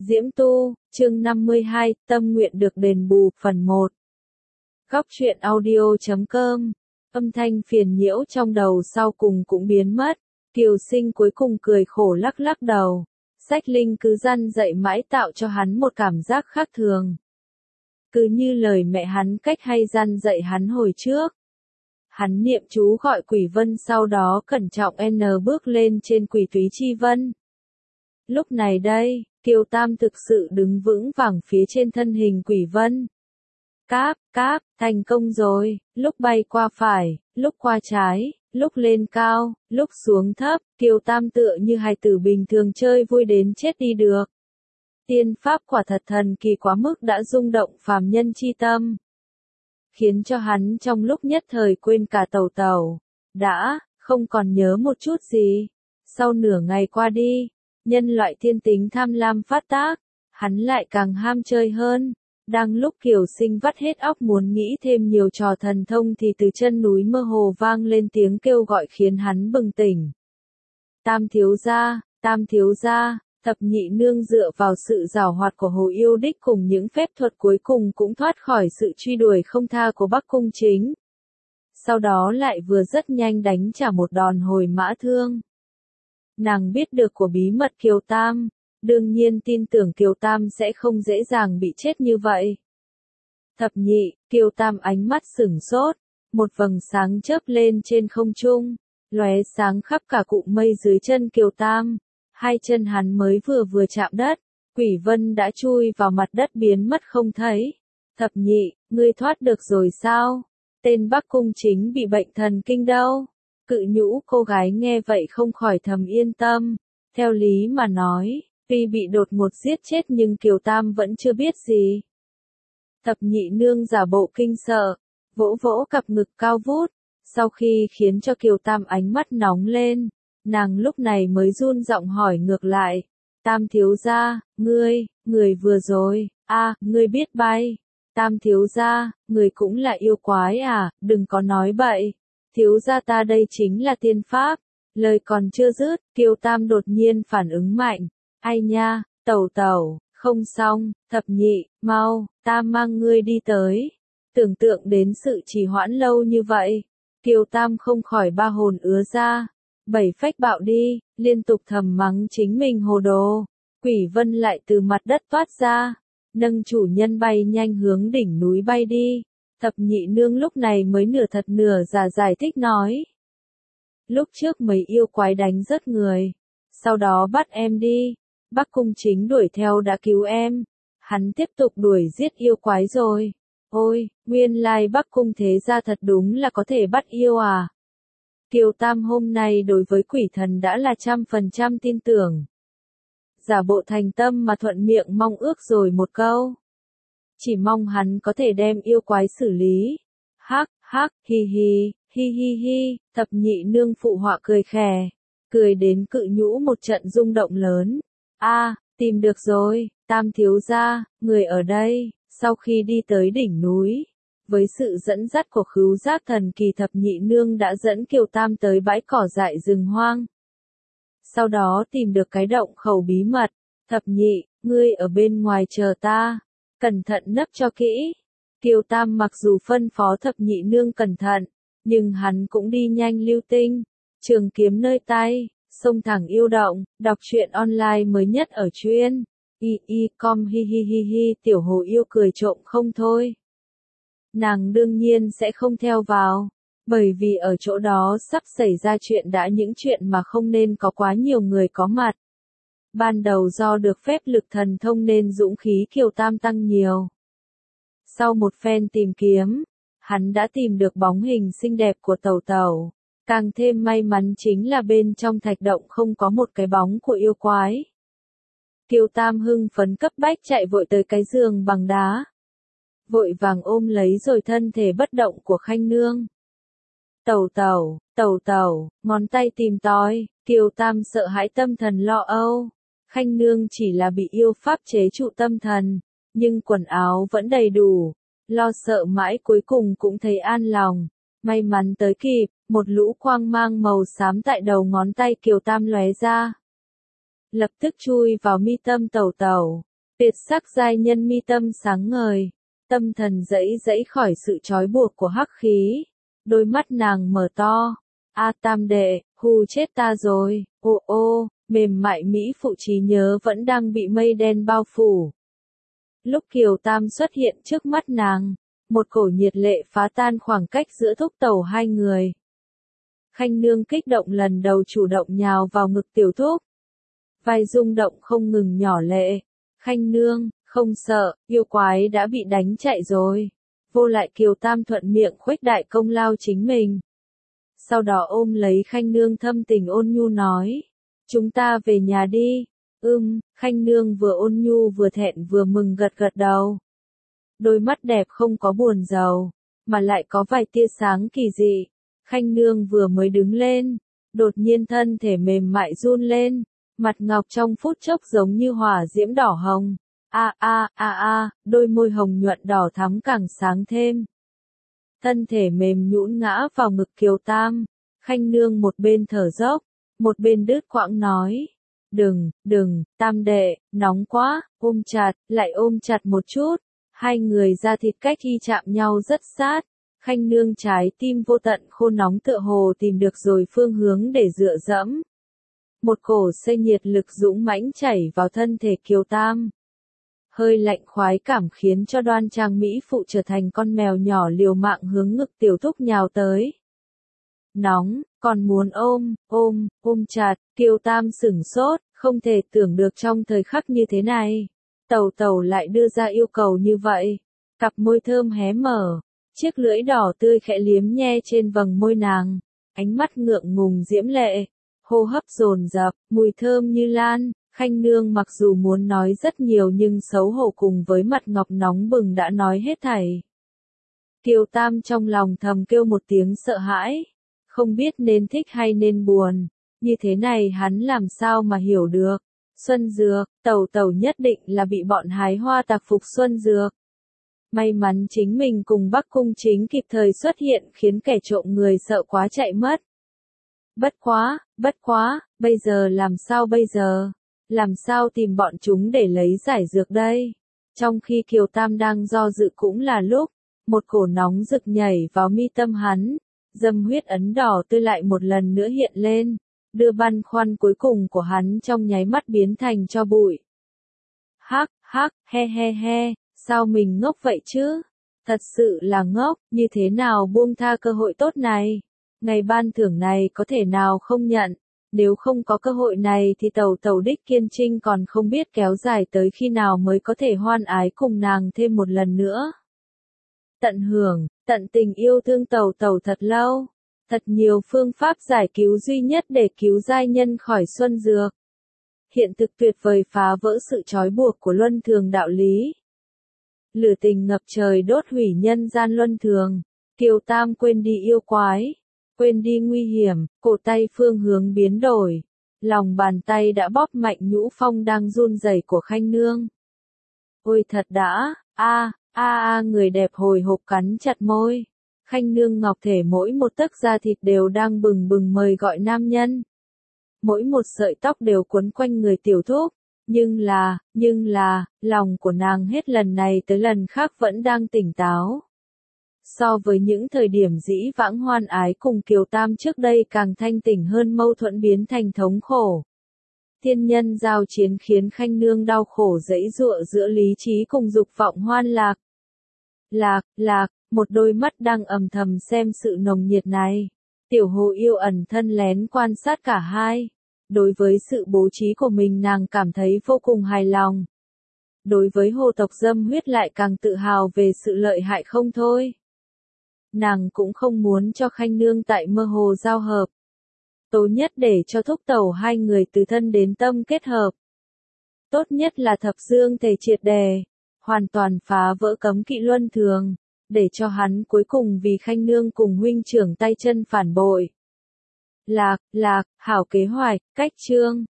Diễm Tu, chương 52, tâm nguyện được đền bù, phần 1. Góc truyện audio.com. Âm thanh phiền nhiễu trong đầu sau cùng cũng biến mất. Kiều Sinh cuối cùng cười khổ lắc lắc đầu. Sách Linh cứ răn dạy mãi tạo cho hắn một cảm giác khác thường. Cứ như lời mẹ hắn cách hay răn dạy hắn hồi trước. Hắn niệm chú gọi Quỷ Vân, sau đó cẩn trọng bước lên trên Quỷ Túy Chi Vân. Lúc này đây, Kiều Tam thực sự đứng vững vàng phía trên thân hình Quỷ Vân. Cáp, thành công rồi, lúc bay qua phải, lúc qua trái, lúc lên cao, lúc xuống thấp, Kiều Tam tựa như hài tử bình thường chơi vui đến chết đi được. Tiên pháp quả thật thần kỳ quá mức đã rung động phàm nhân chi tâm. Khiến cho hắn trong lúc nhất thời quên cả tẩu, đã, không còn nhớ một chút gì. Sau nửa ngày qua đi, nhân loại thiên tính tham lam phát tác, hắn lại càng ham chơi hơn. Đang lúc Kiều Sinh vắt hết óc muốn nghĩ thêm nhiều trò thần thông thì từ chân núi mơ hồ vang lên tiếng kêu gọi khiến hắn bừng tỉnh. Tam thiếu gia, Thập Nhị Nương dựa vào sự giảo hoạt của Hồ Yêu Đích cùng những phép thuật cuối cùng cũng thoát khỏi sự truy đuổi không tha của Bắc Cung Chính. Sau đó lại vừa rất nhanh đánh trả một đòn hồi mã thương. Nàng biết được của bí mật Kiều Tam, đương nhiên tin tưởng Kiều Tam sẽ không dễ dàng bị chết như vậy. Thập Nhị, Kiều Tam ánh mắt sửng sốt, một vầng sáng chớp lên trên không trung, lóe sáng khắp cả cụm mây dưới chân Kiều Tam. Hai chân hắn mới vừa chạm đất, Quỷ Vân đã chui vào mặt đất biến mất không thấy. Thập Nhị, ngươi thoát được rồi sao? Tên Bắc Cung Chính bị bệnh thần kinh đâu? Cự Nhũ cô gái nghe vậy không khỏi thầm yên tâm. Theo lý mà nói, tuy bị đột ngột giết chết nhưng Kiều Tam vẫn chưa biết gì. Thập Nhị Nương giả bộ kinh sợ, vỗ vỗ cặp ngực cao vút, sau khi khiến cho Kiều Tam ánh mắt nóng lên, nàng lúc này mới run giọng hỏi ngược lại. Tam thiếu gia, người vừa rồi, ngươi biết bay. Tam thiếu gia, người cũng là yêu quái à, đừng có nói bậy. Thiếu gia ta đây chính là tiên pháp. Lời còn chưa dứt, Kiều Tam đột nhiên phản ứng mạnh. Ai nha, tẩu, không xong, Thập Nhị, mau, ta mang ngươi đi tới. Tưởng tượng đến sự trì hoãn lâu như vậy, Kiều Tam không khỏi ba hồn ứa ra. Bảy phách bạo đi, liên tục thầm mắng chính mình hồ đồ. Quỷ Vân lại từ mặt đất toát ra, nâng chủ nhân bay nhanh hướng đỉnh núi bay đi. Thập Nhị Nương lúc này mới nửa thật nửa giả giải thích nói. Lúc trước mấy yêu quái đánh rớt người, sau đó bắt em đi. Bắc Cung Chính đuổi theo đã cứu em. Hắn tiếp tục đuổi giết yêu quái rồi. Ôi, nguyên lai Bắc Cung thế gia thật đúng là có thể bắt yêu à. Kiều Tam hôm nay đối với quỷ thần đã là 100% tin tưởng. Giả bộ thành tâm mà thuận miệng mong ước rồi một câu. Chỉ mong hắn có thể đem yêu quái xử lý. Hắc, hi, Thập Nhị Nương phụ họa cười khè. Cười đến Cự Nhũ một trận rung động lớn. Tìm được rồi, Tam thiếu gia, người ở đây. Sau khi đi tới đỉnh núi, với sự dẫn dắt của khứu giác thần kỳ, Thập Nhị Nương đã dẫn Kiều Tam tới bãi cỏ dại rừng hoang. Sau đó tìm được cái động khẩu bí mật. Thập Nhị, ngươi ở bên ngoài chờ ta. Cẩn thận nấp cho kỹ. Kiều Tam mặc dù phân phó Thập Nhị Nương cẩn thận, nhưng hắn cũng đi nhanh lưu tinh. Trường kiếm nơi tay, xông thẳng yêu động. Đọc truyện online mới nhất ở truyện com hi, tiểu hồ yêu cười trộm không thôi. Nàng đương nhiên sẽ không theo vào, bởi vì ở chỗ đó sắp xảy ra chuyện đã, những chuyện mà không nên có quá nhiều người có mặt. Ban đầu do được phép lực thần thông nên dũng khí Kiều Tam tăng nhiều. Sau một phen tìm kiếm, hắn đã tìm được bóng hình xinh đẹp của tẩu. Càng thêm may mắn chính là bên trong thạch động không có một cái bóng của yêu quái. Kiều Tam hưng phấn cấp bách chạy vội tới cái giường bằng đá. Vội vàng ôm lấy rồi thân thể bất động của Khanh Nương. Tẩu, ngón tay tìm tòi, Kiều Tam sợ hãi tâm thần lo âu. Khanh Nương chỉ là bị yêu pháp chế trụ tâm thần, nhưng quần áo vẫn đầy đủ. Lo sợ mãi cuối cùng cũng thấy an lòng. May mắn tới kịp, một lũ quang mang màu xám tại đầu ngón tay Kiều Tam lóe ra. Lập tức chui vào mi tâm tẩu. Tuyệt sắc giai nhân mi tâm sáng ngời, tâm thần dẫy dẫy khỏi sự trói buộc của hắc khí. Đôi mắt nàng mở to. A tam đệ, hù chết ta rồi, ô ô, mềm mại mỹ phụ trí nhớ vẫn đang bị mây đen bao phủ. Lúc Kiều Tam xuất hiện trước mắt nàng, một cổ nhiệt lệ phá tan khoảng cách giữa thúc tẩu hai người. Khanh nương kích động lần đầu chủ động nhào vào ngực tiểu thúc. Vai rung động không ngừng nhỏ lệ. Khanh nương, không sợ, yêu quái đã bị đánh chạy rồi. Vô lại Kiều Tam thuận miệng khuếch đại công lao chính mình. Sau đó ôm lấy Khanh nương thâm tình ôn nhu nói. Chúng ta về nhà đi. Khanh nương vừa ôn nhu vừa thẹn vừa mừng gật gật đầu. Đôi mắt đẹp không có buồn rầu, mà lại có vài tia sáng kỳ dị. Khanh nương vừa mới đứng lên, đột nhiên thân thể mềm mại run lên, mặt ngọc trong phút chốc giống như hỏa diễm đỏ hồng. Đôi môi hồng nhuận đỏ thắm càng sáng thêm. Thân thể mềm nhũn ngã vào ngực Kiều Tam, Khanh nương một bên thở dốc, một bên đứt quãng nói. Đừng, Tam đệ, nóng quá, ôm chặt, lại ôm chặt một chút. Hai người da thịt cách y chạm nhau rất sát. Khanh nương trái tim vô tận khô nóng tựa hồ tìm được rồi phương hướng để dựa dẫm. Một cổ xây nhiệt lực dũng mãnh chảy vào thân thể Kiều Tam. Hơi lạnh khoái cảm khiến cho đoan trang mỹ phụ trở thành con mèo nhỏ liều mạng hướng ngực tiểu thúc nhào tới. Nóng, còn muốn ôm chặt, Kiều Tam sửng sốt, không thể tưởng được trong thời khắc như thế này. Tẩu tẩu lại đưa ra yêu cầu như vậy. Cặp môi thơm hé mở, chiếc lưỡi đỏ tươi khẽ liếm nhe trên vầng môi nàng, ánh mắt ngượng ngùng diễm lệ, hô hấp dồn dập, mùi thơm như lan. Khanh nương mặc dù muốn nói rất nhiều nhưng xấu hổ cùng với mặt ngọc nóng bừng đã nói hết thảy. Kiều Tam trong lòng thầm kêu một tiếng sợ hãi, không biết nên thích hay nên buồn, như thế này hắn làm sao mà hiểu được. Xuân Dược, tẩu nhất định là bị bọn hái hoa tạc phục Xuân Dược. May mắn chính mình cùng Bắc Cung Chính kịp thời xuất hiện khiến kẻ trộm người sợ quá chạy mất. Bất quá, bây giờ làm sao bây giờ? Làm sao tìm bọn chúng để lấy giải dược đây? Trong khi Kiều Tam đang do dự cũng là lúc, một cổ nóng rực nhảy vào mi tâm hắn, dâm huyết ấn đỏ tươi lại một lần nữa hiện lên, đưa băn khoăn cuối cùng của hắn trong nháy mắt biến thành tro bụi. He, sao mình ngốc vậy chứ? Thật sự là ngốc, như thế nào buông tha cơ hội tốt này? Ngày ban thưởng này có thể nào không nhận? Nếu không có cơ hội này thì tẩu đích kiên trinh còn không biết kéo dài tới khi nào mới có thể hoan ái cùng nàng thêm một lần nữa. Tận hưởng, tận tình yêu thương tẩu thật lâu. Thật nhiều phương pháp giải cứu duy nhất để cứu giai nhân khỏi Xuân Dược. Hiện thực tuyệt vời phá vỡ sự trói buộc của luân thường đạo lý. Lửa tình ngập trời đốt hủy nhân gian luân thường. Kiều Tam quên đi yêu quái, quên đi nguy hiểm, cổ tay phương hướng biến đổi. Lòng bàn tay đã bóp mạnh nhũ phong đang run rẩy của Khanh nương. Ôi thật đã, người đẹp hồi hộp cắn chặt môi. Khanh nương ngọc thể mỗi một tấc da thịt đều đang bừng bừng mời gọi nam nhân. Mỗi một sợi tóc đều quấn quanh người tiểu thúc. Nhưng là, lòng của nàng hết lần này tới lần khác vẫn đang tỉnh táo. So với những thời điểm dĩ vãng hoan ái cùng Kiều Tam trước đây càng thanh tỉnh hơn, mâu thuẫn biến thành thống khổ. Thiên nhân giao chiến khiến Khanh nương đau khổ giãy giụa giữa lý trí cùng dục vọng hoan lạc. Lạc, một đôi mắt đang âm thầm xem sự nồng nhiệt này. Tiểu Hồ yêu ẩn thân lén quan sát cả hai. Đối với sự bố trí của mình nàng cảm thấy vô cùng hài lòng. Đối với hồ tộc dâm huyết lại càng tự hào về sự lợi hại không thôi. Nàng cũng không muốn cho Khanh nương tại mơ hồ giao hợp. Tốt nhất để cho thúc tẩu hai người từ thân đến tâm kết hợp. Tốt nhất là thập dương thể triệt đề, hoàn toàn phá vỡ cấm kỵ luân thường, để cho hắn cuối cùng vì Khanh nương cùng huynh trưởng tay chân phản bội. Lạc, hảo kế hoạch, cách chương.